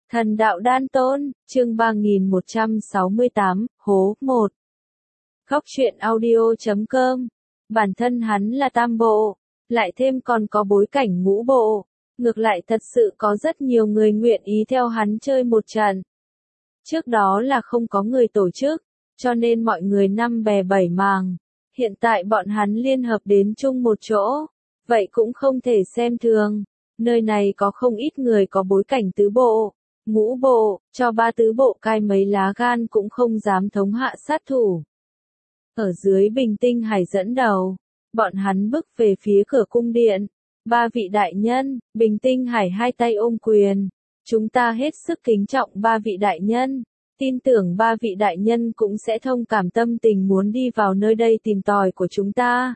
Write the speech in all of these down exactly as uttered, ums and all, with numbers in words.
Thần đạo đan tôn, chương ba nghìn một trăm sáu mươi tám, hố một. Góc truyện audio chấm com. Bản thân hắn là tam bộ, lại thêm còn có bối cảnh ngũ bộ. Ngược lại thật sự có rất nhiều người nguyện ý theo hắn chơi một trận. Trước đó là không có người tổ chức, cho nên mọi người năm bè bảy màng. Hiện tại bọn hắn liên hợp đến chung một chỗ, vậy cũng không thể xem thường. Nơi này có không ít người có bối cảnh tứ bộ, ngũ bộ, cho ba tứ bộ cai mấy lá gan cũng không dám thống hạ sát thủ. Ở dưới Bình Tinh Hải dẫn đầu, bọn hắn bước về phía cửa cung điện. Ba vị đại nhân, Bình Tinh Hải hai tay ôm quyền. Chúng ta hết sức kính trọng ba vị đại nhân. Tin tưởng ba vị đại nhân cũng sẽ thông cảm tâm tình muốn đi vào nơi đây tìm tòi của chúng ta.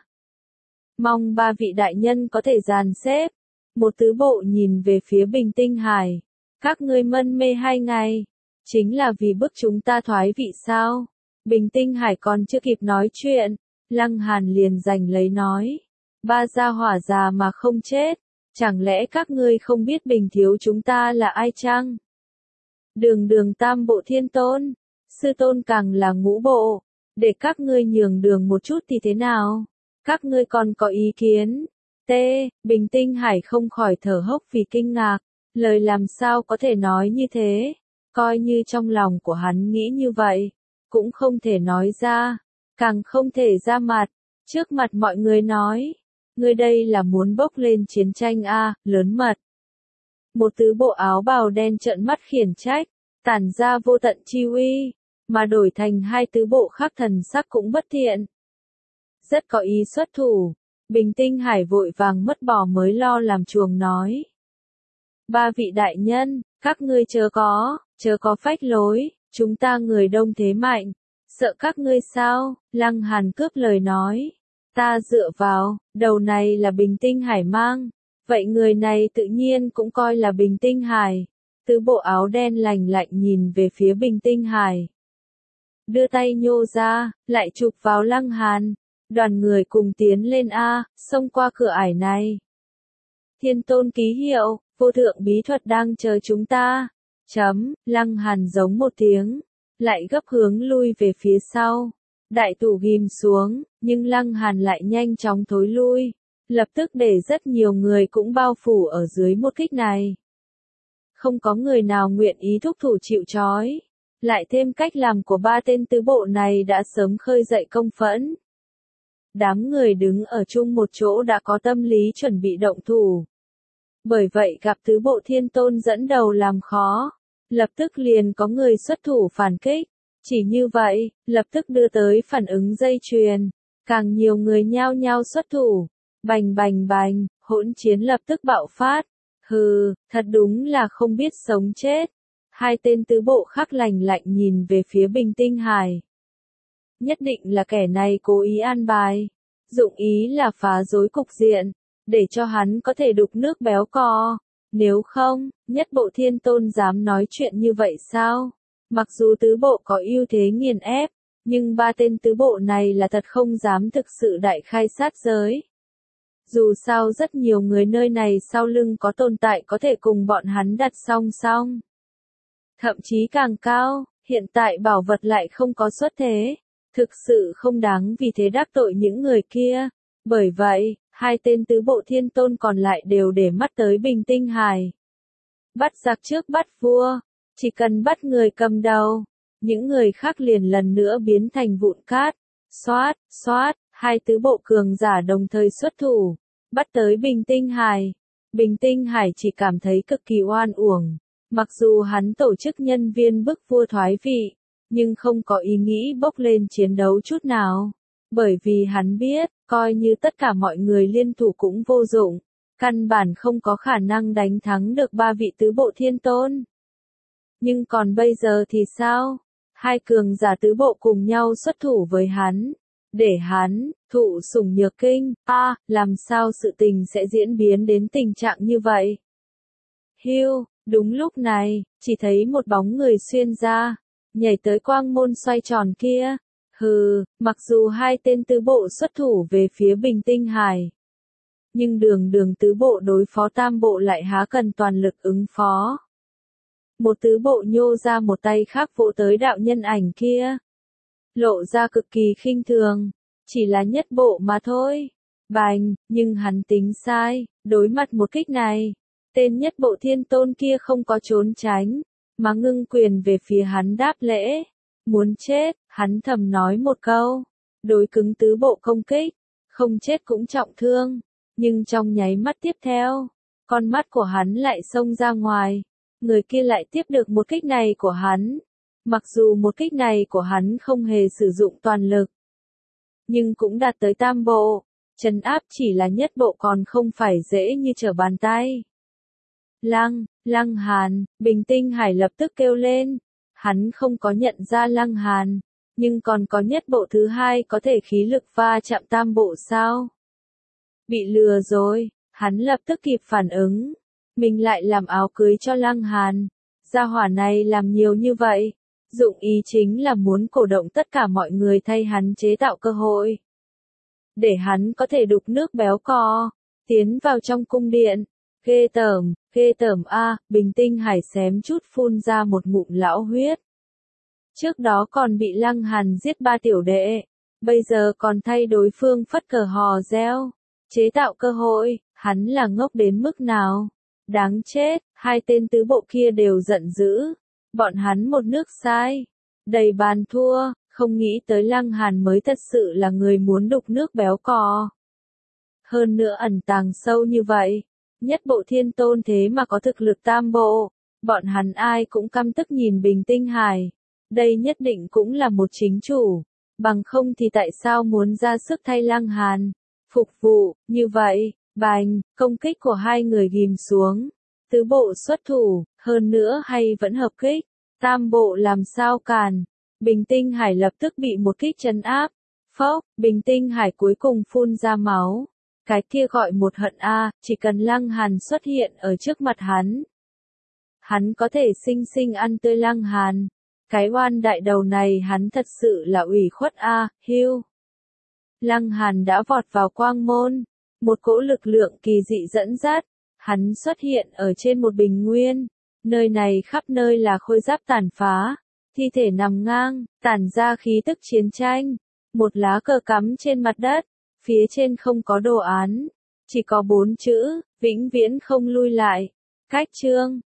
Mong ba vị đại nhân có thể dàn xếp. Một tứ bộ nhìn về phía Bình Tinh Hải. Các ngươi mân mê hai ngày, chính là vì bức chúng ta thoái vị sao? Bình Tinh Hải còn chưa kịp nói chuyện, Lăng Hàn liền giành lấy nói. Ba gia hỏa già mà không chết, chẳng lẽ các ngươi không biết Bình thiếu chúng ta là ai chăng? Đường đường tam bộ thiên tôn, sư tôn càng là ngũ bộ, để các ngươi nhường đường một chút thì thế nào? Các ngươi còn có ý kiến? T. Bình Tinh Hải không khỏi thở hốc vì kinh ngạc. Lời làm sao có thể nói như thế, coi như trong lòng của hắn nghĩ như vậy, cũng không thể nói ra, càng không thể ra mặt, trước mặt mọi người nói, ngươi đây là muốn bốc lên chiến tranh a, lớn mật. Một tứ bộ áo bào đen trợn mắt khiển trách, tản ra vô tận chi uy, mà đổi thành hai tứ bộ khác thần sắc cũng bất thiện. Rất có ý xuất thủ, Bình Tinh Hải vội vàng mất bò mới lo làm chuồng nói. Ba vị đại nhân, các ngươi chớ có, chớ có phách lối, chúng ta người đông thế mạnh, sợ các ngươi sao? Lăng Hàn cướp lời nói, ta dựa vào, đầu này là Bình Tinh Hải mang, vậy người này tự nhiên cũng coi là Bình Tinh Hải. Tứ bộ áo đen lành lạnh nhìn về phía Bình Tinh Hải, đưa tay nhô ra, lại chụp vào Lăng Hàn, đoàn người cùng tiến lên a, xông qua cửa ải này. Thiên tôn ký hiệu, vô thượng bí thuật đang chờ chúng ta. Chấm, Lăng Hàn giống một tiếng, lại gấp hướng lui về phía sau. Đại thủ ghim xuống, nhưng Lăng Hàn lại nhanh chóng thối lui, lập tức để rất nhiều người cũng bao phủ ở dưới một kích này. Không có người nào nguyện ý thúc thủ chịu trói, lại thêm cách làm của ba tên tứ bộ này đã sớm khơi dậy công phẫn. Đám người đứng ở chung một chỗ đã có tâm lý chuẩn bị động thủ. Bởi vậy gặp tứ bộ thiên tôn dẫn đầu làm khó, lập tức liền có người xuất thủ phản kích. Chỉ như vậy, lập tức đưa tới phản ứng dây chuyền, càng nhiều người nhao nhao xuất thủ. Bành bành bành, hỗn chiến lập tức bạo phát. Hừ, thật đúng là không biết sống chết. Hai tên tứ bộ khác lành lạnh nhìn về phía Bình Tinh Hải. Nhất định là kẻ này cố ý an bài, dụng ý là phá rối cục diện, để cho hắn có thể đục nước béo cò. Nếu không, nhất bộ thiên tôn dám nói chuyện như vậy sao? Mặc dù tứ bộ có ưu thế nghiền ép, nhưng ba tên tứ bộ này là thật không dám thực sự đại khai sát giới. Dù sao rất nhiều người nơi này sau lưng có tồn tại có thể cùng bọn hắn đặt song song. Thậm chí càng cao, hiện tại bảo vật lại không có xuất thế. Thực sự không đáng vì thế đắc tội những người kia. Bởi vậy, hai tên tứ bộ thiên tôn còn lại đều để mắt tới Bình Tinh Hải. Bắt giặc trước bắt vua, chỉ cần bắt người cầm đầu, những người khác liền lần nữa biến thành vụn cát. Xoát, xoát, hai tứ bộ cường giả đồng thời xuất thủ, bắt tới Bình Tinh Hải. Bình Tinh Hải chỉ cảm thấy cực kỳ oan uổng, mặc dù hắn tổ chức nhân viên bức vua thoái vị, nhưng không có ý nghĩ bốc lên chiến đấu chút nào. Bởi vì hắn biết, coi như tất cả mọi người liên thủ cũng vô dụng, căn bản không có khả năng đánh thắng được ba vị tứ bộ thiên tôn. Nhưng còn bây giờ thì sao? Hai cường giả tứ bộ cùng nhau xuất thủ với hắn, để hắn thụ sủng nhược kinh. A, à, làm sao sự tình sẽ diễn biến đến tình trạng như vậy? Hiu, đúng lúc này, chỉ thấy một bóng người xuyên ra, nhảy tới quang môn xoay tròn kia. Hừ, mặc dù hai tên tứ bộ xuất thủ về phía Bình Tinh Hải, nhưng đường đường tứ bộ đối phó tam bộ lại há cần toàn lực ứng phó. một tứ bộ nhô ra một tay khác vỗ tới đạo nhân ảnh kia. Lộ ra cực kỳ khinh thường, chỉ là nhất bộ mà thôi. Bành, nhưng hắn tính sai, đối mặt một kích này, tên nhất bộ thiên tôn kia không có trốn tránh, mà ngưng quyền về phía hắn đáp lễ. Muốn chết, hắn thầm nói một câu, đối cứng tứ bộ công kích, không chết cũng trọng thương, nhưng trong nháy mắt tiếp theo, con mắt của hắn lại xông ra ngoài, người kia lại tiếp được một kích này của hắn. Mặc dù một kích này của hắn không hề sử dụng toàn lực, nhưng cũng đạt tới tam bộ, trấn áp chỉ là nhất bộ còn không phải dễ như trở bàn tay. Lăng, Lăng Hàn, Bình Tinh Hải lập tức kêu lên, hắn không có nhận ra Lăng Hàn, nhưng còn có nhất bộ thứ hai có thể khí lực va chạm tam bộ sao? Bị lừa rồi, hắn lập tức kịp phản ứng, mình lại làm áo cưới cho Lăng Hàn, gia hỏa này làm nhiều như vậy, dụng ý chính là muốn cổ động tất cả mọi người thay hắn chế tạo cơ hội, để hắn có thể đục nước béo cò, tiến vào trong cung điện. Ghê tởm, ghê tởm a, Bình Tinh Hải xém chút phun ra một ngụm lão huyết. Trước đó còn bị Lăng Hàn giết ba tiểu đệ, bây giờ còn thay đối phương phất cờ hò reo, chế tạo cơ hội, hắn là ngốc đến mức nào? Đáng chết, hai tên tứ bộ kia đều giận dữ, bọn hắn một nước sai, đầy bàn thua, không nghĩ tới Lăng Hàn mới thật sự là người muốn đục nước béo cò. Hơn nữa ẩn tàng sâu như vậy. Nhất bộ thiên tôn thế mà có thực lực tam bộ, bọn hắn ai cũng căm tức nhìn Bình Tinh Hải. Đây nhất định cũng là một chính chủ, bằng không thì tại sao muốn ra sức thay Lăng Hàn, phục vụ, như vậy, bành, công kích của hai người ghim xuống, tứ bộ xuất thủ, hơn nữa hay vẫn hợp kích, tam bộ làm sao càn, Bình Tinh Hải lập tức bị một kích trấn áp, phốc, Bình Tinh Hải cuối cùng phun ra máu. Cái kia gọi một hận a, chỉ cần Lăng Hàn xuất hiện ở trước mặt hắn, hắn có thể sinh sinh ăn tươi Lăng Hàn. Cái oan đại đầu này hắn thật sự là ủy khuất a, à, hiu. Lăng Hàn đã vọt vào quang môn, một cỗ lực lượng kỳ dị dẫn dắt, hắn xuất hiện ở trên một bình nguyên, nơi này khắp nơi là khôi giáp tàn phá, thi thể nằm ngang, tản ra khí tức chiến tranh, một lá cờ cắm trên mặt đất. Phía trên không có đồ án, chỉ có bốn chữ, vĩnh viễn không lui lại. Cách chương,